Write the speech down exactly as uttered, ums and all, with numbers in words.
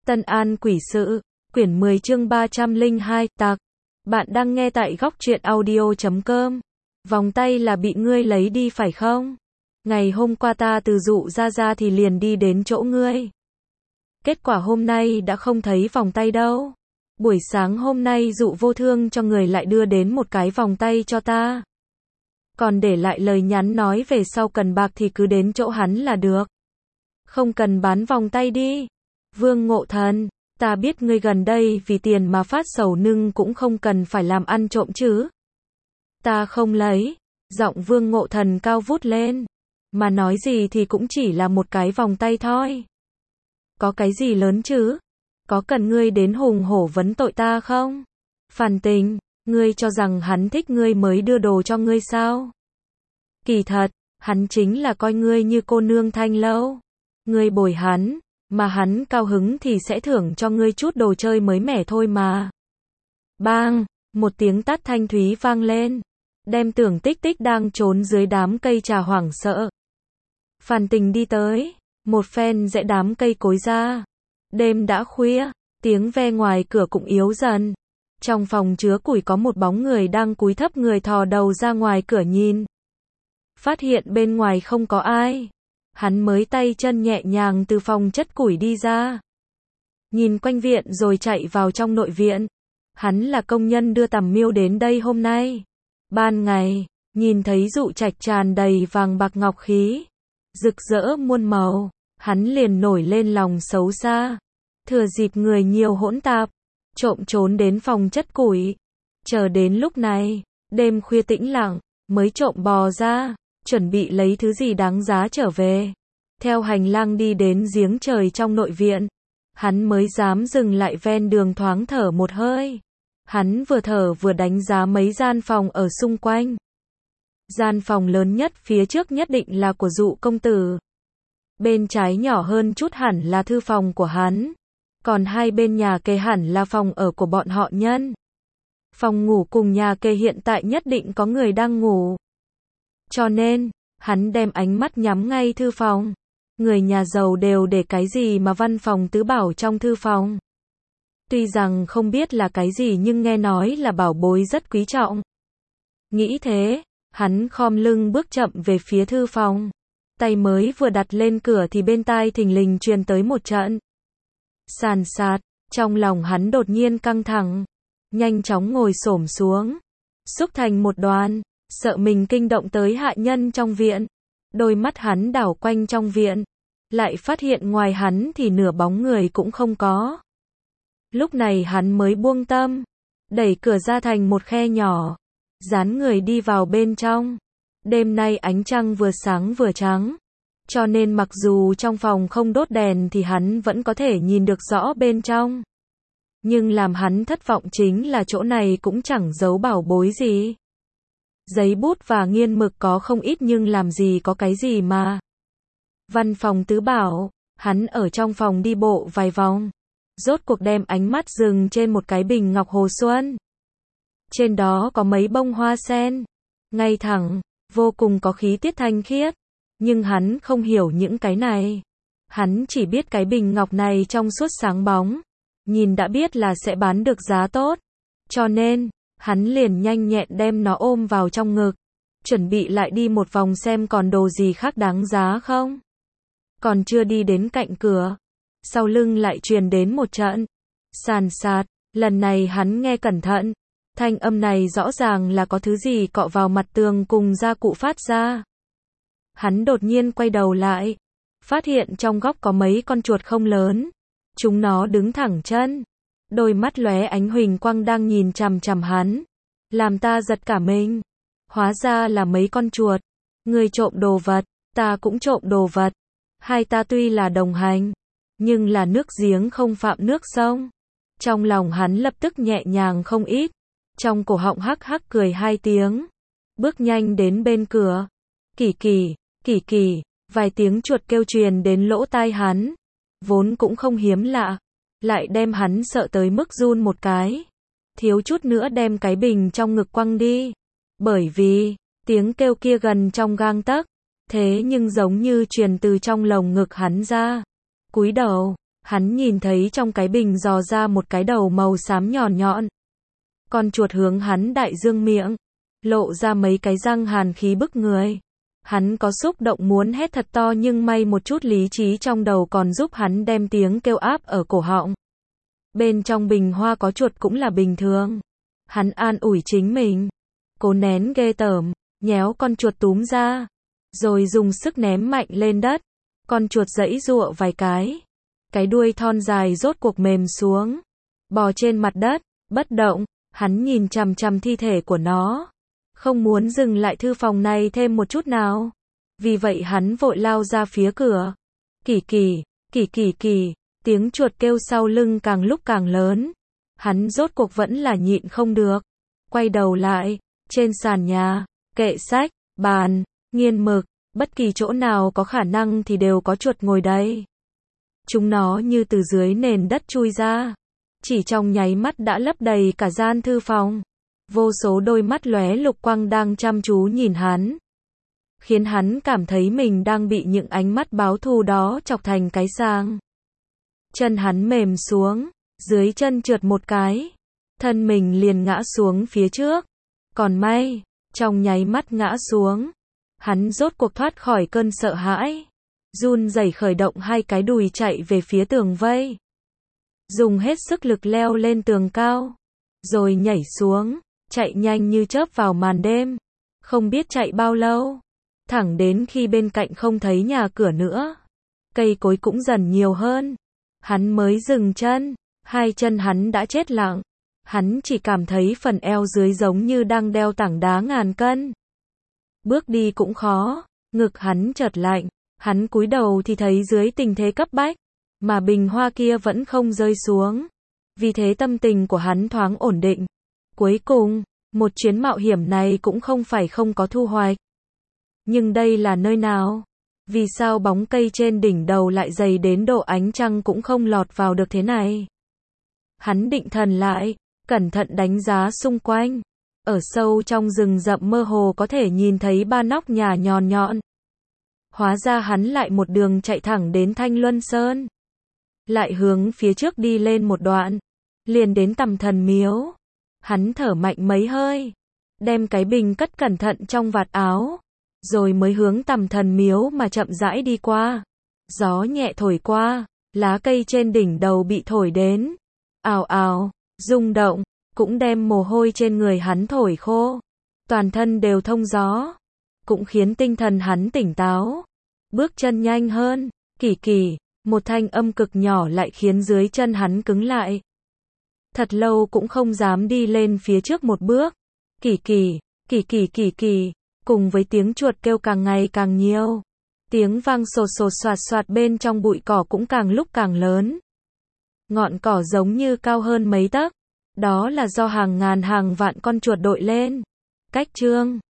Tân An Quỷ Sự, quyển mười chương ba trăm lẻ hai, tạc. Bạn đang nghe tại góc truyện audio chấm com. Vòng tay là bị ngươi lấy đi phải không? Ngày hôm qua ta từ dụ ra ra thì liền đi đến chỗ ngươi. Kết quả hôm nay đã không thấy vòng tay đâu. Buổi sáng hôm nay dụ vô thương cho người lại đưa đến một cái vòng tay cho ta. Còn để lại lời nhắn nói về sau cần bạc thì cứ đến chỗ hắn là được. Không cần bán vòng tay đi. Vương Ngộ Thần, ta biết ngươi gần đây vì tiền mà phát sầu nhưng cũng không cần phải làm ăn trộm chứ. Ta không lấy. Giọng Vương Ngộ Thần cao vút lên. Mà nói gì thì cũng chỉ là một cái vòng tay thôi. Có cái gì lớn chứ? Có cần ngươi đến hùng hổ vấn tội ta không? Phản Tình, ngươi cho rằng hắn thích ngươi mới đưa đồ cho ngươi sao? Kỳ thật, hắn chính là coi ngươi như cô nương thanh lâu. Ngươi bồi hắn, mà hắn cao hứng thì sẽ thưởng cho ngươi chút đồ chơi mới mẻ thôi mà. Bang, một tiếng tát thanh thúy vang lên, đem Tưởng Tích Tích đang trốn dưới đám cây trà hoảng sợ. Phản Tình đi tới, một phen giãy đám cây cối ra. Đêm đã khuya, tiếng ve ngoài cửa cũng yếu dần. Trong phòng chứa củi có một bóng người đang cúi thấp người thò đầu ra ngoài cửa nhìn. Phát hiện bên ngoài không có ai. Hắn mới tay chân nhẹ nhàng từ phòng chất củi đi ra. Nhìn quanh viện rồi chạy vào trong nội viện. Hắn là công nhân đưa Tầm Miêu đến đây hôm nay. Ban ngày, nhìn thấy dụ trạch tràn đầy vàng bạc ngọc khí, rực rỡ muôn màu, hắn liền nổi lên lòng xấu xa. Thừa dịp người nhiều hỗn tạp, trộm trốn đến phòng chất củi. Chờ đến lúc này, đêm khuya tĩnh lặng, mới trộm bò ra, chuẩn bị lấy thứ gì đáng giá trở về. Theo hành lang đi đến giếng trời trong nội viện, hắn mới dám dừng lại ven đường thoáng thở một hơi. Hắn vừa thở vừa đánh giá mấy gian phòng ở xung quanh. Gian phòng lớn nhất phía trước nhất định là của dụ công tử. Bên trái nhỏ hơn chút hẳn là thư phòng của hắn. Còn hai bên nhà kề hẳn là phòng ở của bọn họ Nhân. Phòng ngủ cùng nhà kề hiện tại nhất định có người đang ngủ. Cho nên, hắn đem ánh mắt nhắm ngay thư phòng. Người nhà giàu đều để cái gì mà văn phòng tứ bảo trong thư phòng. Tuy rằng không biết là cái gì nhưng nghe nói là bảo bối rất quý trọng. Nghĩ thế, hắn khom lưng bước chậm về phía thư phòng. Tay mới vừa đặt lên cửa thì bên tai thình lình truyền tới một trận sàn sạt. Trong lòng hắn đột nhiên căng thẳng, nhanh chóng ngồi xổm xuống, xúc thành một đoàn, sợ mình kinh động tới hạ nhân trong viện. Đôi mắt hắn đảo quanh trong viện, lại phát hiện ngoài hắn thì nửa bóng người cũng không có. Lúc này hắn mới buông tâm, đẩy cửa ra thành một khe nhỏ, dán người đi vào bên trong. Đêm nay ánh trăng vừa sáng vừa trắng, cho nên mặc dù trong phòng không đốt đèn thì hắn vẫn có thể nhìn được rõ bên trong. Nhưng làm hắn thất vọng chính là chỗ này cũng chẳng giấu bảo bối gì. Giấy bút và nghiên mực có không ít nhưng làm gì có cái gì mà. Văn phòng tứ bảo, hắn ở trong phòng đi bộ vài vòng, rốt cuộc đem ánh mắt dừng trên một cái bình ngọc hồ xuân. Trên đó có mấy bông hoa sen, ngay thẳng, vô cùng có khí tiết thanh khiết. Nhưng hắn không hiểu những cái này. Hắn chỉ biết cái bình ngọc này trong suốt sáng bóng, nhìn đã biết là sẽ bán được giá tốt. Cho nên, hắn liền nhanh nhẹn đem nó ôm vào trong ngực, chuẩn bị lại đi một vòng xem còn đồ gì khác đáng giá không. Còn chưa đi đến cạnh cửa, sau lưng lại truyền đến một trận sàn sạt. Lần này hắn nghe cẩn thận, thanh âm này rõ ràng là có thứ gì cọ vào mặt tường cùng gia cụ phát ra. Hắn đột nhiên quay đầu lại, phát hiện trong góc có mấy con chuột không lớn. Chúng nó đứng thẳng chân, đôi mắt lóe ánh huỳnh quang đang nhìn chằm chằm hắn, làm ta giật cả mình. Hóa ra là mấy con chuột. Người trộm đồ vật, ta cũng trộm đồ vật. Hai ta tuy là đồng hành, nhưng là nước giếng không phạm nước sông. Trong lòng hắn lập tức nhẹ nhàng không ít, trong cổ họng hắc hắc cười hai tiếng, bước nhanh đến bên cửa. Kỳ kỳ, kỳ kỳ, vài tiếng chuột kêu truyền đến lỗ tai hắn, vốn cũng không hiếm lạ, lại đem hắn sợ tới mức run một cái, thiếu chút nữa đem cái bình trong ngực quăng đi, bởi vì tiếng kêu kia gần trong gang tấc, thế nhưng giống như truyền từ trong lồng ngực hắn ra. Cúi đầu, Hắn nhìn thấy trong cái bình dò ra một cái đầu màu xám nhọn nhọn. Con chuột hướng hắn đại dương miệng, lộ ra mấy cái răng hàn khí bức người. Hắn có xúc động muốn hét thật to nhưng may một chút lý trí trong đầu còn giúp hắn đem tiếng kêu áp ở cổ họng. Bên trong bình hoa có chuột cũng là bình thường. Hắn an ủi chính mình. Cố nén ghê tởm, nhéo con chuột túm ra. Rồi dùng sức ném mạnh lên đất. Con chuột giãy giụa vài cái. Cái đuôi thon dài rốt cuộc mềm xuống. Bò trên mặt đất, bất động. Hắn nhìn chằm chằm thi thể của nó. Không muốn dừng lại thư phòng này thêm một chút nào. Vì vậy hắn vội lao ra phía cửa. Kỳ kỳ, kỳ kỳ kỳ, tiếng chuột kêu sau lưng càng lúc càng lớn. Hắn rốt cuộc vẫn là nhịn không được. Quay đầu lại, trên sàn nhà, kệ sách, bàn, nghiên mực, bất kỳ chỗ nào có khả năng thì đều có chuột ngồi đây. Chúng nó như từ dưới nền đất chui ra. Chỉ trong nháy mắt đã lấp đầy cả gian thư phòng. Vô số đôi mắt lóe lục quang đang chăm chú nhìn hắn. Khiến hắn cảm thấy mình đang bị những ánh mắt báo thù đó chọc thành cái sang. Chân hắn mềm xuống, dưới chân trượt một cái. Thân mình liền ngã xuống phía trước. Còn may, trong nháy mắt ngã xuống. Hắn rốt cuộc thoát khỏi cơn sợ hãi. Run rẩy khởi động hai cái đùi chạy về phía tường vây. Dùng hết sức lực leo lên tường cao. Rồi nhảy xuống. Chạy nhanh như chớp vào màn đêm. Không biết chạy bao lâu. Thẳng đến khi bên cạnh không thấy nhà cửa nữa. Cây cối cũng dần nhiều hơn. Hắn mới dừng chân. Hai chân hắn đã chết lặng. Hắn chỉ cảm thấy phần eo dưới giống như đang đeo tảng đá ngàn cân. Bước đi cũng khó. Ngực hắn chợt lạnh. Hắn cúi đầu thì thấy dưới tình thế cấp bách. Mà bình hoa kia vẫn không rơi xuống. Vì thế tâm tình của hắn thoáng ổn định. Cuối cùng, một chuyến mạo hiểm này cũng không phải không có thu hoạch. Nhưng đây là nơi nào? Vì sao bóng cây trên đỉnh đầu lại dày đến độ ánh trăng cũng không lọt vào được thế này? Hắn định thần lại, cẩn thận đánh giá xung quanh. Ở sâu trong rừng rậm mơ hồ có thể nhìn thấy ba nóc nhà nhọn nhọn. Hóa ra hắn lại một đường chạy thẳng đến Thanh Luân Sơn. Lại hướng phía trước đi lên một đoạn. Liền đến Tầm Thần Miếu. Hắn thở mạnh mấy hơi. Đem cái bình cất cẩn thận trong vạt áo. Rồi mới hướng Tầm Thần Miếu mà chậm rãi đi qua. Gió nhẹ thổi qua. Lá cây trên đỉnh đầu bị thổi đến. Ào ào, rung động. Cũng đem mồ hôi trên người hắn thổi khô. Toàn thân đều thông gió. Cũng khiến tinh thần hắn tỉnh táo. Bước chân nhanh hơn. Kỳ kỳ, một thanh âm cực nhỏ lại khiến dưới chân hắn cứng lại. Thật lâu cũng không dám đi lên phía trước một bước. Kỳ kỳ, kỳ kỳ kỳ kỳ, cùng với tiếng chuột kêu càng ngày càng nhiều. Tiếng vang sột sột soạt soạt bên trong bụi cỏ cũng càng lúc càng lớn. Ngọn cỏ giống như cao hơn mấy tấc. Đó là do hàng ngàn hàng vạn con chuột đội lên. Cách chương